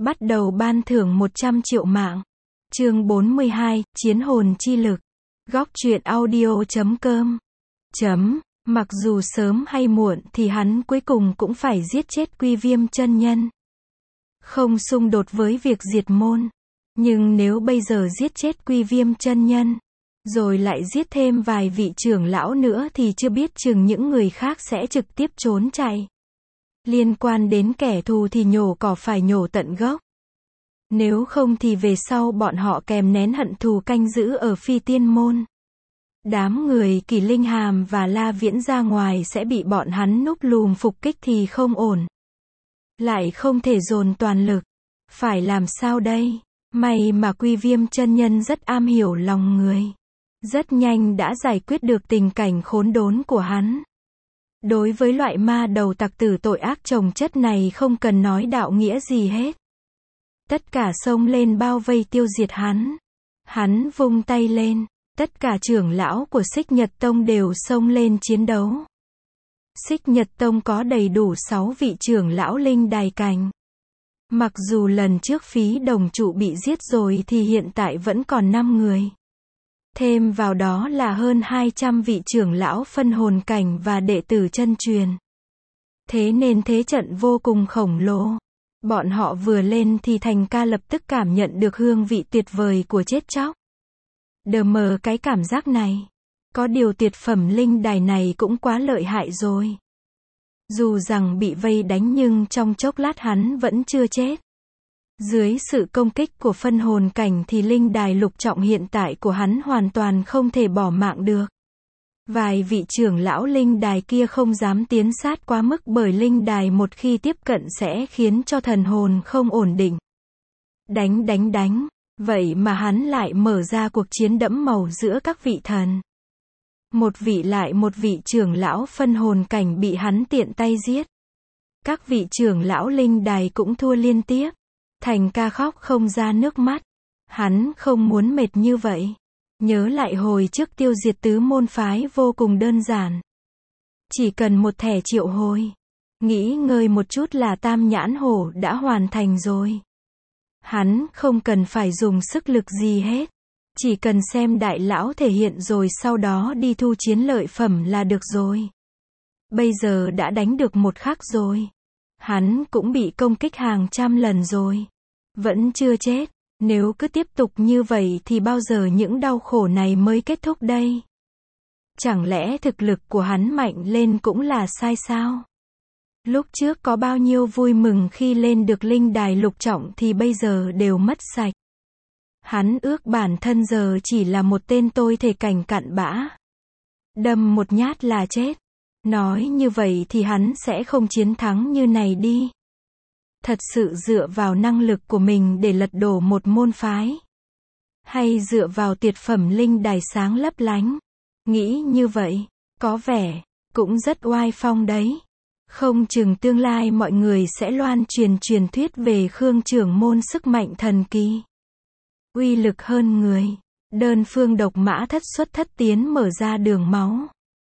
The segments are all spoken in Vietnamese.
Bắt đầu ban thưởng 100 triệu mạng. Chương 42, Chiến hồn chi lực. Góc truyện audio.com. Mặc dù sớm hay muộn thì hắn cuối cùng cũng phải giết chết Quy Viêm chân nhân. Không xung đột với việc diệt môn. Nhưng nếu bây giờ giết chết Quy Viêm chân nhân, rồi lại giết thêm vài vị trưởng lão nữa thì chưa biết chừng những người khác sẽ trực tiếp trốn chạy. Liên quan đến kẻ thù thì nhổ cỏ phải nhổ tận gốc. Nếu không thì về sau bọn họ kèm nén hận thù canh giữ ở Phi Tiên Môn. Đám người Kỳ Linh Hàm và La Viễn ra ngoài sẽ bị bọn hắn núp lùm phục kích thì không ổn. Lại không thể dồn toàn lực. Phải làm sao đây? May mà Quy Viêm chân nhân rất am hiểu lòng người. Rất nhanh đã giải quyết được tình cảnh khốn đốn của hắn. Đối với loại ma đầu tặc tử tội ác chồng chất này không cần nói đạo nghĩa gì hết. Tất cả xông lên bao vây tiêu diệt hắn. Hắn vung tay lên. Tất cả trưởng lão của Xích Nhật Tông đều xông lên chiến đấu. Xích Nhật Tông có đầy đủ 6 vị trưởng lão linh đài cành. Mặc dù lần trước Phí Đồng Trụ bị giết rồi thì hiện tại vẫn còn 5 người. Thêm vào đó là hơn 200 vị trưởng lão phân hồn cảnh và đệ tử chân truyền. Thế nên thế trận vô cùng khổng lồ. Bọn họ vừa lên thì Thành Ca lập tức cảm nhận được hương vị tuyệt vời của chết chóc. Đờ mờ cái cảm giác này. Có điều tuyệt phẩm linh đài này cũng quá lợi hại rồi. Dù rằng bị vây đánh nhưng trong chốc lát hắn vẫn chưa chết. Dưới sự công kích của phân hồn cảnh thì linh đài lục trọng hiện tại của hắn hoàn toàn không thể bỏ mạng được. Vài vị trưởng lão linh đài kia không dám tiến sát quá mức bởi linh đài một khi tiếp cận sẽ khiến cho thần hồn không ổn định. Đánh. Vậy mà hắn lại mở ra cuộc chiến đẫm màu giữa các vị thần. Một vị trưởng lão phân hồn cảnh bị hắn tiện tay giết. Các vị trưởng lão linh đài cũng thua liên tiếp. Thành Ca khóc không ra nước mắt. Hắn không muốn mệt như vậy. Nhớ lại hồi trước tiêu diệt tứ môn phái vô cùng đơn giản. Chỉ cần một thẻ triệu hồi. Nghĩ ngơi một chút là Tam Nhãn Hổ đã hoàn thành rồi. Hắn không cần phải dùng sức lực gì hết. Chỉ cần xem đại lão thể hiện rồi sau đó đi thu chiến lợi phẩm là được rồi. Bây giờ đã đánh được một khắc rồi. Hắn cũng bị công kích hàng trăm lần rồi. Vẫn chưa chết. Nếu cứ tiếp tục như vậy thì bao giờ những đau khổ này mới kết thúc đây? Chẳng lẽ thực lực của hắn mạnh lên cũng là sai sao? Lúc trước có bao nhiêu vui mừng khi lên được linh đài lục trọng thì bây giờ đều mất sạch. Hắn ước bản thân giờ chỉ là một tên tôi thể cảnh cặn bã. Đâm một nhát là chết. Nói như vậy thì hắn sẽ không chiến thắng như này đi. Thật sự dựa vào năng lực của mình để lật đổ một môn phái. Hay dựa vào tuyệt phẩm linh đài sáng lấp lánh. Nghĩ như vậy, có vẻ, cũng rất oai phong đấy. Không chừng tương lai mọi người sẽ loan truyền thuyết về Khương trưởng môn sức mạnh thần kỳ. Uy lực hơn người. Đơn phương độc mã thất xuất thất tiến mở ra đường máu.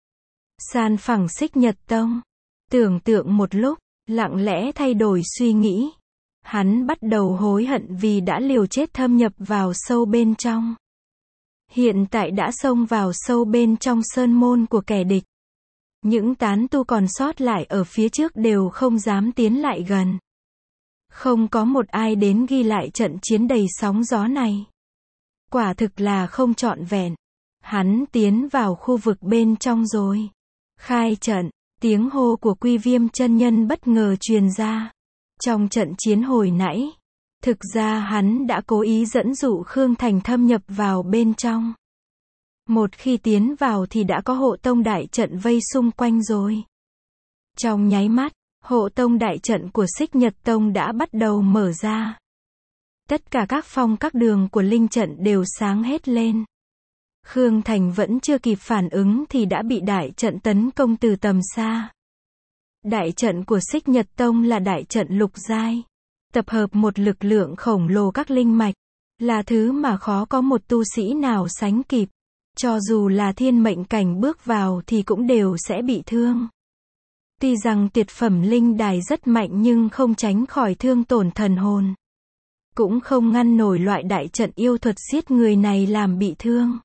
San phẳng Xích Nhật Tông. Tưởng tượng một lúc, lặng lẽ thay đổi suy nghĩ. Hắn bắt đầu hối hận vì đã liều chết thâm nhập vào sâu bên trong. Hiện tại đã xông vào sâu bên trong sơn môn của kẻ địch. Những tán tu còn sót lại ở phía trước đều không dám tiến lại gần. Không có một ai đến ghi lại trận chiến đầy sóng gió này. Quả thực là không trọn vẹn. Hắn tiến vào khu vực bên trong rồi. Khai trận, tiếng hô của Quy Viêm chân nhân bất ngờ truyền ra. Trong trận chiến hồi nãy, thực ra hắn đã cố ý dẫn dụ Khương Thành thâm nhập vào bên trong. Một khi tiến vào thì đã có hộ tông đại trận vây xung quanh rồi. Trong nháy mắt, hộ tông đại trận của Xích Nhật Tông đã bắt đầu mở ra. Tất cả các phong các đường của linh trận đều sáng hết lên. Khương Thành vẫn chưa kịp phản ứng thì đã bị đại trận tấn công từ tầm xa. Đại trận của Xích Nhật Tông là đại trận lục giai. Tập hợp một lực lượng khổng lồ các linh mạch. Là thứ mà khó có một tu sĩ nào sánh kịp. Cho dù là thiên mệnh cảnh bước vào thì cũng đều sẽ bị thương. Tuy rằng tuyệt phẩm linh đài rất mạnh nhưng không tránh khỏi thương tổn thần hồn. cũng không ngăn nổi loại đại trận yêu thuật giết người này làm bị thương.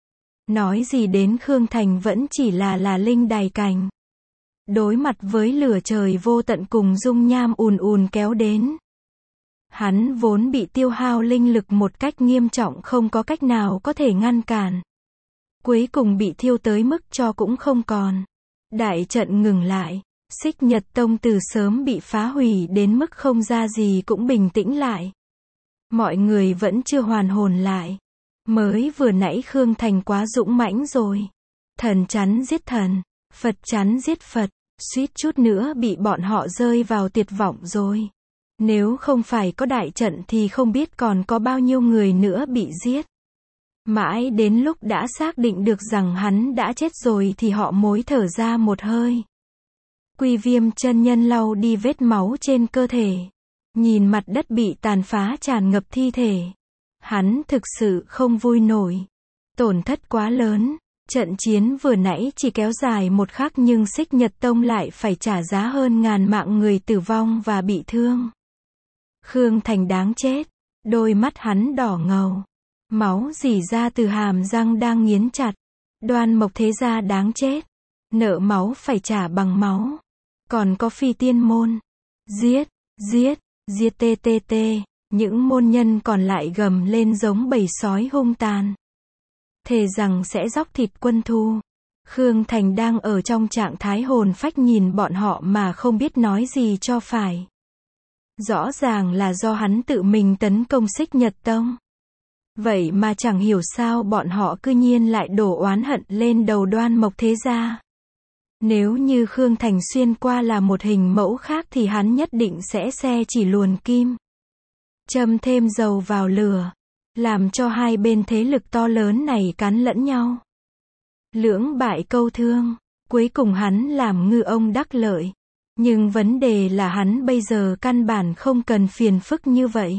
Nói gì đến Khương Thành vẫn chỉ là linh đài cảnh. Đối mặt với lửa trời vô tận cùng dung nham ùn ùn kéo đến. Hắn vốn bị tiêu hao linh lực một cách nghiêm trọng, không có cách nào có thể ngăn cản. Cuối cùng bị thiêu tới mức cho cũng không còn. Đại trận ngừng lại. Xích Nhật Tông từ sớm bị phá hủy đến mức không ra gì cũng bình tĩnh lại. Mọi người vẫn chưa hoàn hồn lại. Mới vừa nãy Khương Thành quá dũng mãnh rồi. Thần chắn giết thần, Phật chắn giết Phật, suýt chút nữa bị bọn họ rơi vào tuyệt vọng rồi. Nếu không phải có đại trận thì không biết còn có bao nhiêu người nữa bị giết. Mãi đến lúc đã xác định được rằng hắn đã chết rồi thì họ mới thở ra một hơi. Quy Viêm chân nhân lau đi vết máu trên cơ thể. Nhìn mặt đất bị tàn phá tràn ngập thi thể. Hắn thực sự không vui nổi. Tổn thất quá lớn. Trận chiến vừa nãy chỉ kéo dài một khắc nhưng Xích Nhật Tông lại phải trả giá hơn ngàn mạng người tử vong và bị thương. Khương Thành đáng chết. Đôi mắt hắn đỏ ngầu. Máu rỉ ra từ hàm răng đang nghiến chặt. Đoan Mộc Thế Gia đáng chết. Nợ máu phải trả bằng máu. Còn có Phi Tiên Môn. Giết, giết, giết TTT. Những môn nhân còn lại gầm lên giống bầy sói hung tàn. Thề rằng sẽ dóc thịt quân thù. Khương Thành đang ở trong trạng thái hồn phách nhìn bọn họ mà không biết nói gì cho phải. Rõ ràng là do hắn tự mình tấn công Xích Nhật Tông. Vậy mà chẳng hiểu sao bọn họ cư nhiên lại đổ oán hận lên đầu Đoan Mộc Thế Gia. Nếu như Khương Thành xuyên qua là một hình mẫu khác thì hắn nhất định sẽ xe chỉ luồn kim. Châm thêm dầu vào lửa. Làm cho hai bên thế lực to lớn này cắn lẫn nhau. Lưỡng bại câu thương. Cuối cùng hắn làm ngư ông đắc lợi. Nhưng vấn đề là hắn bây giờ căn bản không cần phiền phức như vậy.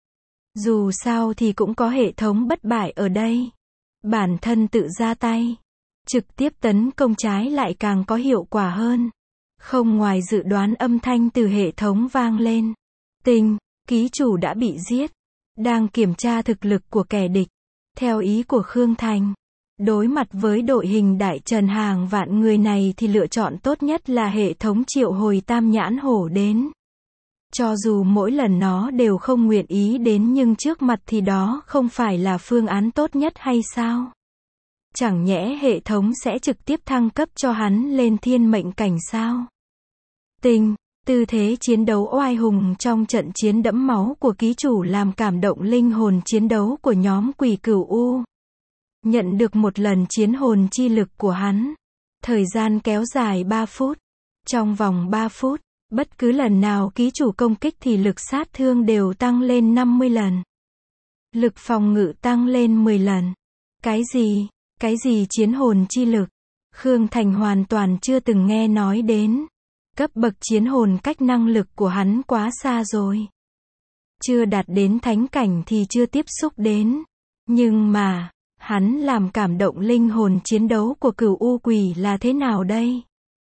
Dù sao thì cũng có hệ thống bất bại ở đây. Bản thân tự ra tay. Trực tiếp tấn công trái lại càng có hiệu quả hơn. Không ngoài dự đoán âm thanh từ hệ thống vang lên. Tinh, ký chủ đã bị giết. Đang kiểm tra thực lực của kẻ địch. Theo ý của Khương Thành. Đối mặt với đội hình đại trần hàng vạn người này thì lựa chọn tốt nhất là hệ thống triệu hồi Tam Nhãn Hổ đến. Cho dù mỗi lần nó đều không nguyện ý đến nhưng trước mặt thì đó không phải là phương án tốt nhất hay sao? Chẳng nhẽ hệ thống sẽ trực tiếp thăng cấp cho hắn lên thiên mệnh cảnh sao? Tinh, tư thế chiến đấu oai hùng trong trận chiến đẫm máu của ký chủ làm cảm động linh hồn chiến đấu của nhóm Quỷ Cửu U. Nhận được một lần chiến hồn chi lực của hắn. Thời gian kéo dài 3 phút. Trong vòng 3 phút, bất cứ lần nào ký chủ công kích thì lực sát thương đều tăng lên 50 lần. Lực phòng ngự tăng lên 10 lần. Cái gì? Cái gì chiến hồn chi lực? Khương Thành hoàn toàn chưa từng nghe nói đến. Cấp bậc chiến hồn cách năng lực của hắn quá xa rồi. Chưa đạt đến thánh cảnh thì chưa tiếp xúc đến. Nhưng mà, hắn làm cảm động linh hồn chiến đấu của Cửu U Quỷ là thế nào đây?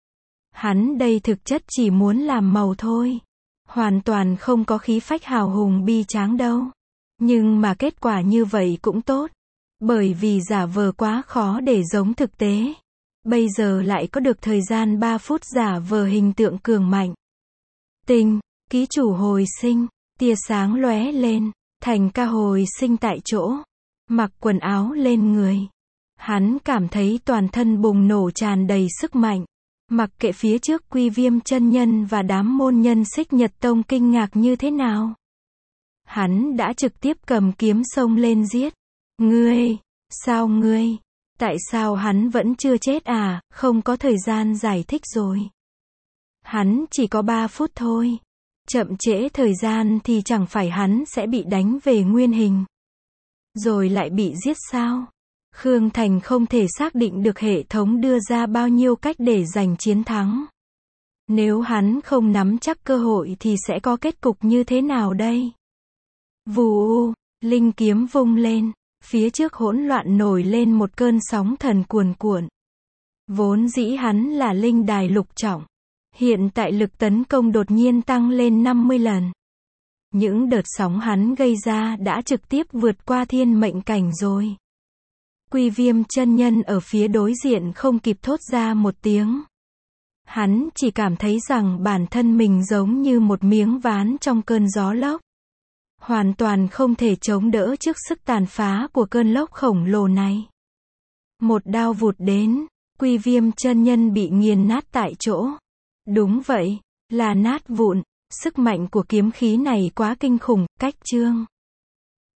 Hắn đây thực chất chỉ muốn làm màu thôi. Hoàn toàn không có khí phách hào hùng bi tráng đâu. Nhưng mà kết quả như vậy cũng tốt. Bởi vì giả vờ quá khó để giống thực tế. Bây giờ lại có được thời gian 3 phút giả vờ hình tượng cường mạnh. Tinh, ký chủ hồi sinh, tia sáng lóe lên, thành ca hồi sinh tại chỗ. Mặc quần áo lên người. Hắn cảm thấy toàn thân bùng nổ tràn đầy sức mạnh. Mặc kệ phía trước Quy Viêm chân nhân và đám môn nhân Xích Nhật Tông kinh ngạc như thế nào. Hắn đã trực tiếp cầm kiếm xông lên giết. Ngươi, sao ngươi? Tại sao hắn vẫn chưa chết à? Không có thời gian giải thích rồi. Hắn chỉ có 3 phút thôi. Chậm trễ thời gian thì chẳng phải hắn sẽ bị đánh về nguyên hình. Rồi lại bị giết sao? Khương Thành không thể xác định được hệ thống đưa ra bao nhiêu cách để giành chiến thắng. Nếu hắn không nắm chắc cơ hội thì sẽ có kết cục như thế nào đây? Vù, linh kiếm vung lên. Phía trước hỗn loạn nổi lên một cơn sóng thần cuồn cuộn. Vốn dĩ hắn là linh đài lục trọng. Hiện tại lực tấn công đột nhiên tăng lên 50 lần. Những đợt sóng hắn gây ra đã trực tiếp vượt qua thiên mệnh cảnh rồi. Quy Viêm chân nhân ở phía đối diện không kịp thốt ra một tiếng. Hắn chỉ cảm thấy rằng bản thân mình giống như một miếng ván trong cơn gió lốc. Hoàn toàn không thể chống đỡ trước sức tàn phá của cơn lốc khổng lồ này. Một đao vụt đến, Quy Viêm chân nhân bị nghiền nát tại chỗ. Đúng vậy, là nát vụn, sức mạnh của kiếm khí này quá kinh khủng, cách chương.